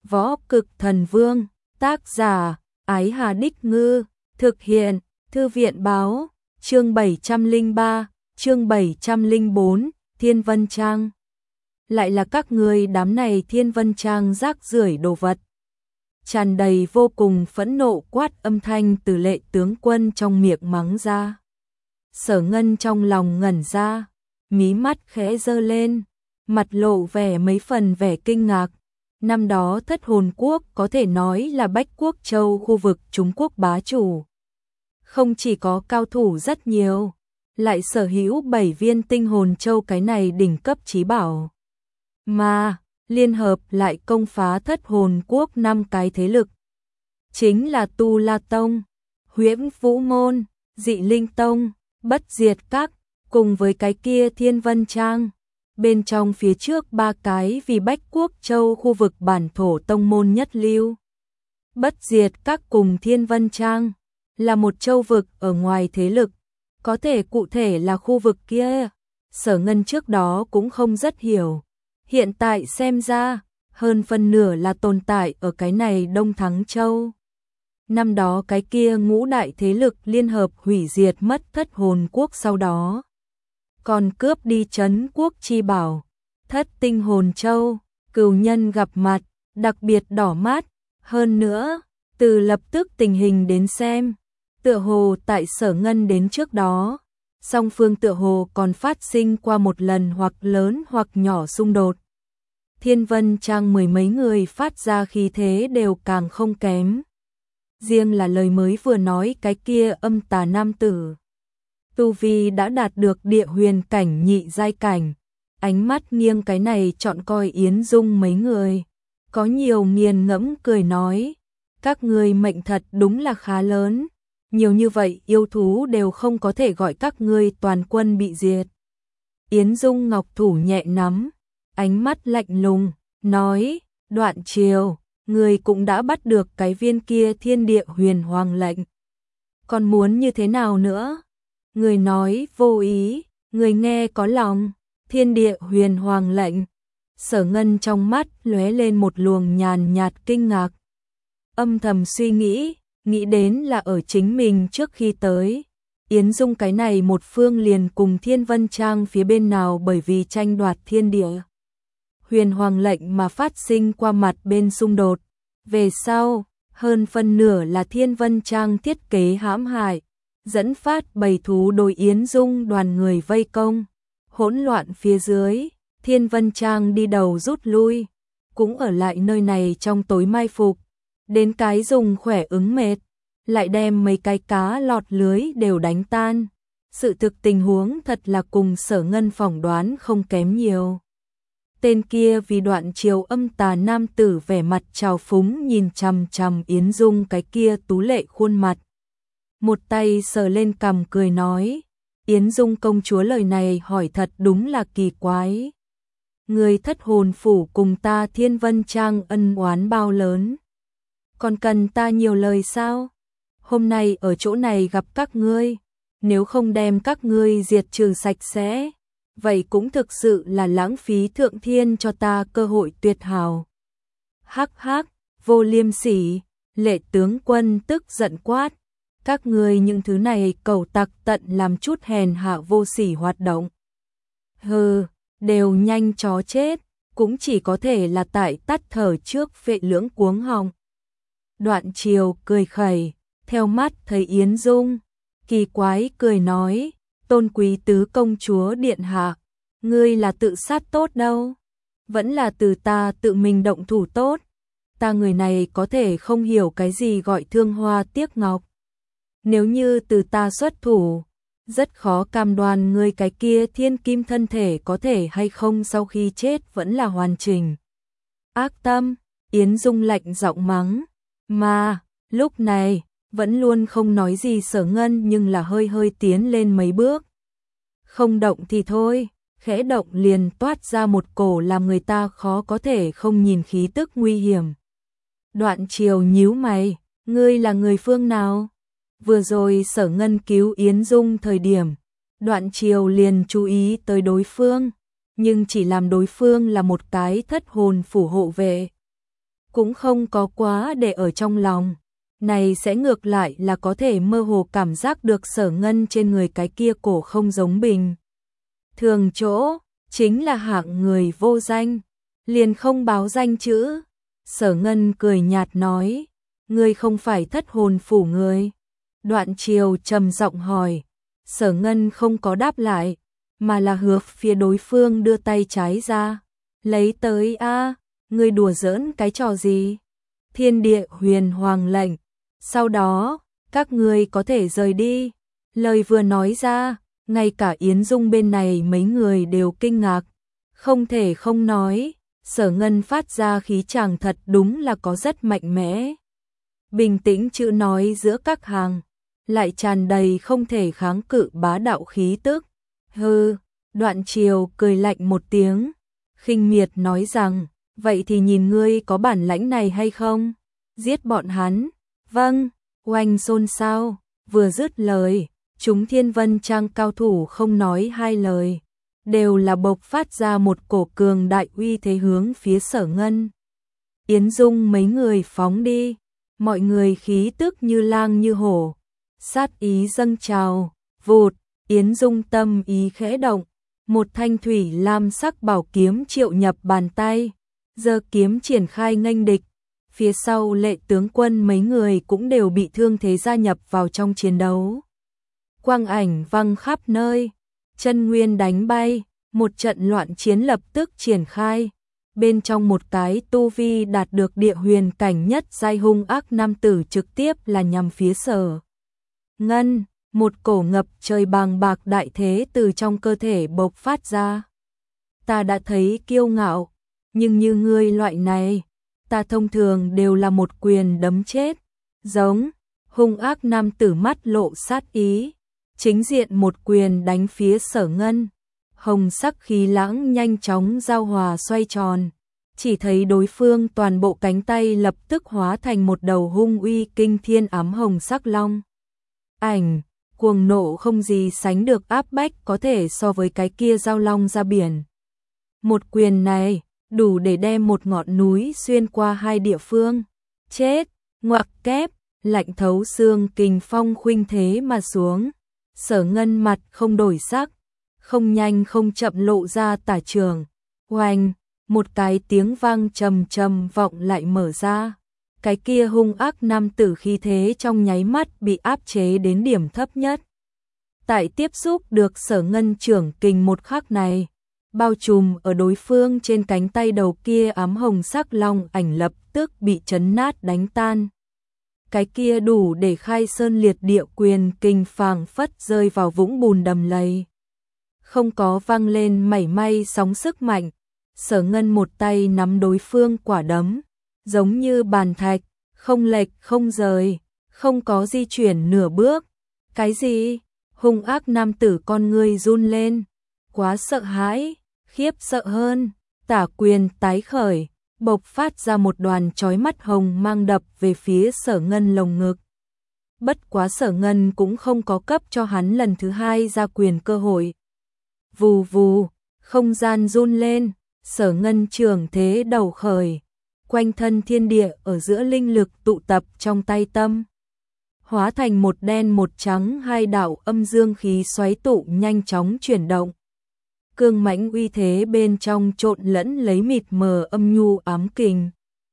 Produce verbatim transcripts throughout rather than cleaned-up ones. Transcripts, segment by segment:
Võ Cực Thần Vương, tác giả, Ái Hà Đích Ngư, thực hiện, Thư viện báo, chương bảy trăm lẻ ba, chương bảy trăm lẻ bốn, Thiên Vân Trang. Lại là các người đám này Thiên Vân Trang rác rưởi đồ vật. Tràn đầy vô cùng phẫn nộ quát âm thanh từ Lệ tướng quân trong miệng mắng ra. Sở Ngân trong lòng ngẩn ra, mí mắt khẽ giơ lên, mặt lộ vẻ mấy phần vẻ kinh ngạc. Năm đó Thất Hồn Quốc có thể nói là Bách Quốc Châu khu vực Trung Quốc bá chủ. Không chỉ có cao thủ rất nhiều, lại sở hữu bảy viên tinh hồn châu cái này đỉnh cấp chí bảo. Mà, liên hợp lại công phá Thất Hồn Quốc năm cái thế lực. Chính là Tu La Tông, Huyễn Vũ Môn, Dị Linh Tông, Bất Diệt Các, cùng với cái kia Thiên Vân Trang. Bên trong phía trước ba cái vì Bách Quốc Châu khu vực bản thổ tông môn nhất lưu. Bất Diệt Các cùng Thiên Vân Trang là một châu vực ở ngoài thế lực, có thể cụ thể là khu vực kia. Sở Ngân trước đó cũng không rất hiểu, hiện tại xem ra, hơn phân nửa là tồn tại ở cái này Đông Thắng Châu. Năm đó cái kia ngũ đại thế lực liên hợp hủy diệt mất Thất Hồn Quốc, sau đó còn cướp đi Trấn Quốc chi bảo, Thất Tinh Hồn Châu. Cửu nhân gặp mặt, đặc biệt đỏ mắt. Hơn nữa, từ lập tức tình hình đến xem, tựa hồ tại Sở Ngân đến trước đó, song phương tựa hồ còn phát sinh qua một lần hoặc lớn hoặc nhỏ xung đột. Thiên Vân Trang mười mấy người phát ra khí thế đều càng không kém. Riêng là lời mới vừa nói cái kia âm tà nam tử, tu vi đã đạt được địa huyền cảnh nhị giai cảnh, ánh mắt nghiêng cái này chọn coi Yến Dung mấy người, có nhiều nghiền ngẫm cười nói, các người mệnh thật đúng là khá lớn, nhiều như vậy yêu thú đều không có thể gọi các ngươi toàn quân bị diệt. Yến Dung ngọc thủ nhẹ nắm, ánh mắt lạnh lùng, nói, Đoạn Triều, người cũng đã bắt được cái viên kia thiên địa huyền hoàng lệnh. Còn muốn như thế nào nữa? Người nói vô ý, người nghe có lòng, thiên địa huyền hoàng lệnh. Sở Ngân trong mắt lóe lên một luồng nhàn nhạt kinh ngạc. Âm thầm suy nghĩ, nghĩ đến là ở chính mình trước khi tới. Yến Dung cái này một phương liền cùng Thiên Vân Trang phía bên nào bởi vì tranh đoạt thiên địa huyền hoàng lệnh mà phát sinh qua mặt bên xung đột. Về sau, hơn phân nửa là Thiên Vân Trang thiết kế hãm hại, dẫn phát bầy thú đối Yến Dung đoàn người vây công. Hỗn loạn phía dưới, Thiên Vân Trang đi đầu rút lui, cũng ở lại nơi này trong tối mai phục. Đến cái dùng khỏe ứng mệt, lại đem mấy cái cá lọt lưới đều đánh tan. Sự thực tình huống thật là cùng Sở Ngân phỏng đoán không kém nhiều. Tên kia vì Đoạn Triều âm tà nam tử vẻ mặt trào phúng nhìn chằm chằm Yến Dung cái kia tú lệ khuôn mặt. Một tay sờ lên cằm cười nói, Yến Dung công chúa lời này hỏi thật đúng là kỳ quái. Người Thất Hồn phủ cùng ta Thiên Vân Trang ân oán bao lớn, còn cần ta nhiều lời sao? Hôm nay ở chỗ này gặp các ngươi, nếu không đem các ngươi diệt trừ sạch sẽ, vậy cũng thực sự là lãng phí thượng thiên cho ta cơ hội tuyệt hảo. Hắc hắc, vô liêm sỉ. Lệ tướng quân tức giận quát, các ngươi những thứ này cẩu tặc tận làm chút hèn hạ vô sỉ hoạt động. Hừ, đều nhanh chó chết, cũng chỉ có thể là tại tắt thở trước phệ lưỡng cuống họng. Đoạn Triều cười khẩy, theo mắt thấy Yến Dung, kỳ quái cười nói, tôn quý tứ công chúa điện hạ, ngươi là tự sát tốt đâu, vẫn là từ ta tự mình động thủ tốt. Ta người này có thể không hiểu cái gì gọi thương hoa tiếc ngọc. Nếu như từ ta xuất thủ, rất khó cam đoan ngươi cái kia thiên kim thân thể có thể hay không sau khi chết vẫn là hoàn chỉnh. Ác tâm, Yến Dung lạnh giọng mắng, mà, lúc này, vẫn luôn không nói gì Sở Ngân nhưng là hơi hơi tiến lên mấy bước. Không động thì thôi, khẽ động liền toát ra một cổ làm người ta khó có thể không nhìn khí tức nguy hiểm. Đoạn Triều nhíu mày, ngươi là người phương nào? Vừa rồi Sở Ngân cứu Yến Dung thời điểm, Đoạn Triều liền chú ý tới đối phương, nhưng chỉ làm đối phương là một cái thất hồn phủ hộ vệ. cũng không có quá để ở trong lòng. Này sẽ ngược lại là có thể mơ hồ cảm giác được Sở Ngân trên người cái kia cổ không giống bình thường chỗ, chính là hạng người vô danh, liền không báo danh chữ. Sở Ngân cười nhạt nói, ngươi không phải Thất Hồn Phủ người. Đoạn Triều trầm giọng hỏi, Sở Ngân không có đáp lại, mà là hướng phía đối phương đưa tay trái ra, lấy tới a, ngươi đùa giỡn cái trò gì? Thiên địa huyền hoàng lệnh, sau đó, các ngươi có thể rời đi. Lời vừa nói ra, ngay cả Yến Dung bên này mấy người đều kinh ngạc, không thể không nói, Sở Ngân phát ra khí chàng thật đúng là có rất mạnh mẽ. Bình tĩnh chữ nói giữa các hàng, lại tràn đầy không thể kháng cự bá đạo khí tức. Hừ, Đoạn Triều cười lạnh một tiếng, khinh miệt nói rằng, vậy thì nhìn ngươi có bản lãnh này hay không? Giết bọn hắn. Vâng, oanh xôn xao, vừa dứt lời, chúng Thiên Vân Trang cao thủ không nói hai lời, đều là bộc phát ra một cổ cường đại uy thế hướng phía Sở Ngân. Yến Dung mấy người phóng đi, mọi người khí tức như lang như hổ, sát ý dâng trào, vụt, Yến Dung tâm ý khẽ động, một thanh thủy lam sắc bảo kiếm triệu nhập bàn tay, giơ kiếm triển khai nghênh địch. Phía sau Lệ tướng quân mấy người cũng đều bị thương thế gia nhập vào trong chiến đấu. Quang ảnh văng khắp nơi, chân nguyên đánh bay, một trận loạn chiến lập tức triển khai. Bên trong một cái tu vi đạt được địa huyền cảnh nhất giai hung ác nam tử trực tiếp là nhằm phía Sở Ngân, một cổ ngập trời bàng bạc đại thế từ trong cơ thể bộc phát ra. Ta đã thấy kiêu ngạo, nhưng như ngươi loại này, ta thông thường đều là một quyền đấm chết. Giống, hung ác nam tử mắt lộ sát ý, chính diện một quyền đánh phía Sở Ngân. Hồng sắc khí lãng nhanh chóng giao hòa xoay tròn, chỉ thấy đối phương toàn bộ cánh tay lập tức hóa thành một đầu hung uy kinh thiên ám hồng sắc long. Ảnh, cuồng nộ không gì sánh được áp bách có thể so với cái kia giao long ra biển. Một quyền này, đủ để đem một ngọn núi xuyên qua hai địa phương. Chết, ngoặc kép, lạnh thấu xương kình phong khuynh thế mà xuống. Sở Ngân mặt không đổi sắc, không nhanh không chậm lộ ra tả trường. Oanh, một cái tiếng vang trầm trầm vọng lại mở ra. Cái kia hung ác nam tử khí thế trong nháy mắt bị áp chế đến điểm thấp nhất. Tại tiếp xúc được Sở Ngân trưởng kình một khắc này, bao trùm ở đối phương trên cánh tay đầu kia ám hồng sắc long ảnh lập tức bị chấn nát đánh tan. Cái kia đủ để khai sơn liệt địa quyền kình phảng phất rơi vào vũng bùn đầm lầy. Không có vang lên mảy may sóng sức mạnh, Sở Ngân một tay nắm đối phương quả đấm, giống như bàn thạch, không lệch không rời, không có di chuyển nửa bước. Cái gì? Hung ác nam tử con ngươi run lên, quá sợ hãi, khiếp sợ hơn, tả quyền tái khởi, bộc phát ra một đoàn chói mắt hồng mang đập về phía Sở Ngân lồng ngực. Bất quá Sở Ngân cũng không có cấp cho hắn lần thứ hai ra quyền cơ hội. Vù vù, không gian run lên, Sở Ngân trường thế đầu khởi, quanh thân thiên địa ở giữa linh lực tụ tập trong tay tâm, hóa thành một đen một trắng hai đạo âm dương khí xoáy tụ nhanh chóng chuyển động. Cương mãnh uy thế bên trong trộn lẫn lấy mịt mờ âm nhu ám kình.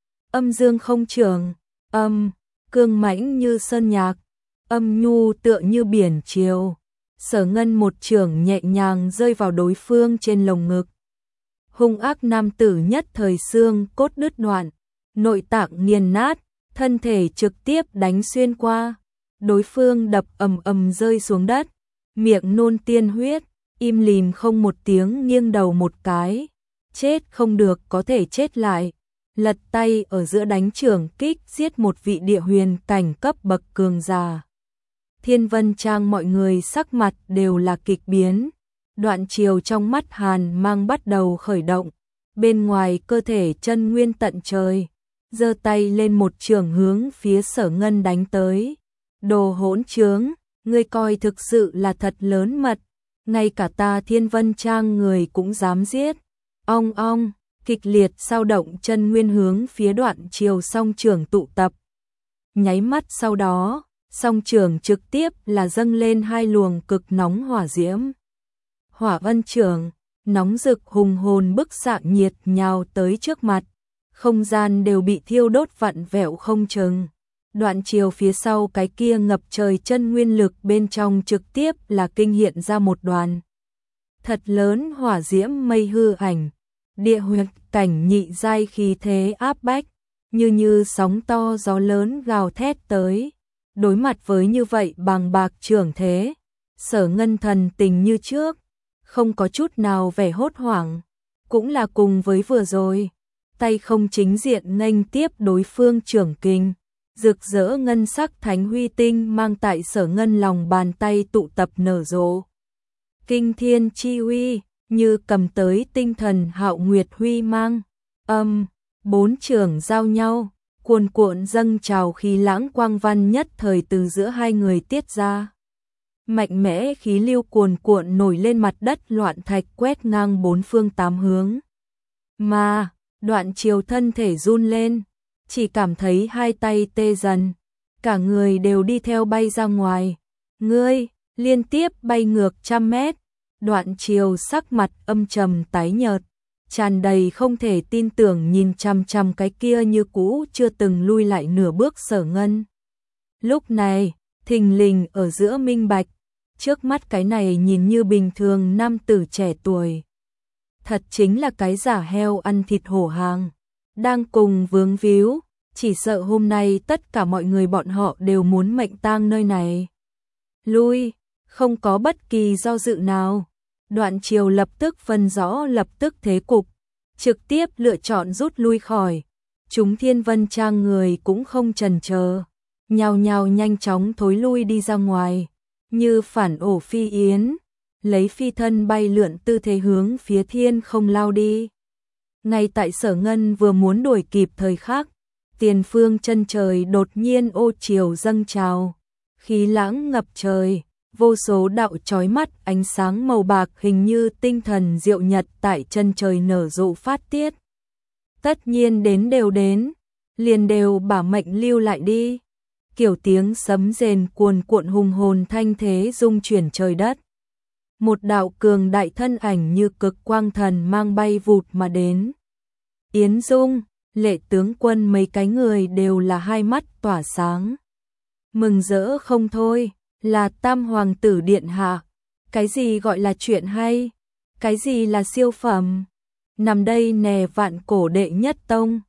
Âm dương không trường, âm, cương mãnh như sơn nhạc, âm nhu tựa như biển chiều. Sở Ngân một trường nhẹ nhàng rơi vào đối phương trên lồng ngực. Hung ác nam tử nhất thời xương cốt đứt đoạn, nội tạng nghiền nát, thân thể trực tiếp đánh xuyên qua. Đối phương đập ầm ầm rơi xuống đất, miệng nôn tiên huyết, im lìm không một tiếng nghiêng đầu một cái. Chết không được có thể chết lại. Lật tay ở giữa đánh trưởng kích giết một vị địa huyền cảnh cấp bậc cường giả. Thiên Vân Trang mọi người sắc mặt đều là kịch biến. Đoạn Triều trong mắt hàn mang bắt đầu khởi động. Bên ngoài cơ thể chân nguyên tận trời, giơ tay lên một trường hướng phía Sở Ngân đánh tới. Đồ hỗn trướng, ngươi coi thực sự là thật lớn mật, ngay cả ta Thiên Vân Trang người cũng dám giết. Ong ong, kịch liệt sao động chân nguyên hướng phía Đoạn Triều song trưởng tụ tập. Nháy mắt sau đó, song trưởng trực tiếp là dâng lên hai luồng cực nóng hỏa diễm. Hỏa vân trưởng, nóng rực hùng hồn bức xạ nhiệt nhào tới trước mặt, không gian đều bị thiêu đốt vặn vẹo không chừng. Đoạn Triều phía sau cái kia ngập trời chân nguyên lực bên trong trực tiếp là kinh hiện ra một đoàn thật lớn hỏa diễm mây hư ảnh, địa huyệt cảnh nhị giai khí thế áp bách, như như sóng to gió lớn gào thét tới. Đối mặt với như vậy bàng bạc trưởng thế, Sở Ngân thần tình như trước, không có chút nào vẻ hốt hoảng, cũng là cùng với vừa rồi, tay không chính diện nghênh tiếp đối phương trưởng kình, rực rỡ ngân sắc thánh huy tinh mang tại Sở Ngân lòng bàn tay tụ tập nở rộ. Kinh thiên chi huy, như cầm tới tinh thần hạo nguyệt huy mang, âm, bốn trưởng giao nhau, cuồn cuộn dâng trào khí lãng quang văn nhất thời từ giữa hai người tiết ra. Mạnh mẽ khí lưu cuồn cuộn nổi lên mặt đất loạn thạch quét ngang bốn phương tám hướng. Mà, Đoạn Triều thân thể run lên, chỉ cảm thấy hai tay tê dần, cả người đều đi theo bay ra ngoài. Ngươi, liên tiếp bay ngược trăm mét, Đoạn Triều sắc mặt âm trầm tái nhợt, tràn đầy không thể tin tưởng nhìn chằm chằm cái kia như cũ chưa từng lui lại nửa bước Sở Ngân. Lúc này, thình lình ở giữa minh bạch, trước mắt cái này nhìn như bình thường nam tử trẻ tuổi, thật chính là cái giả heo ăn thịt hổ hàng, đang cùng vướng víu, chỉ sợ hôm nay tất cả mọi người bọn họ đều muốn mệnh tang nơi này. Lui, không có bất kỳ do dự nào. Đoạn Triều lập tức phân rõ lập tức thế cục, trực tiếp lựa chọn rút lui khỏi. Chúng Thiên Vân Trang người cũng không chần chờ, nhào nhào nhanh chóng thối lui đi ra ngoài, như phản ổ phi yến, lấy phi thân bay lượn tư thế hướng phía thiên không lao đi. Ngay tại Sở Ngân vừa muốn đuổi kịp thời khắc, tiền phương chân trời đột nhiên ô chiều dâng trào, khí lãng ngập trời. Vô số đạo chói mắt ánh sáng màu bạc hình như tinh thần diệu nhật tại chân trời nở rộ phát tiết. Tất nhiên đến đều đến, liền đều bảo mệnh lưu lại đi. Kiểu tiếng sấm rền cuồn cuộn hùng hồn thanh thế rung chuyển trời đất. Một đạo cường đại thân ảnh như cực quang thần mang bay vụt mà đến. Yến Dung, Lệ tướng quân mấy cái người đều là hai mắt tỏa sáng. Mừng rỡ không thôi. Là Tam Hoàng tử điện hạ, cái gì gọi là chuyện hay, cái gì là siêu phẩm, nằm đây nè vạn cổ đệ nhất tông,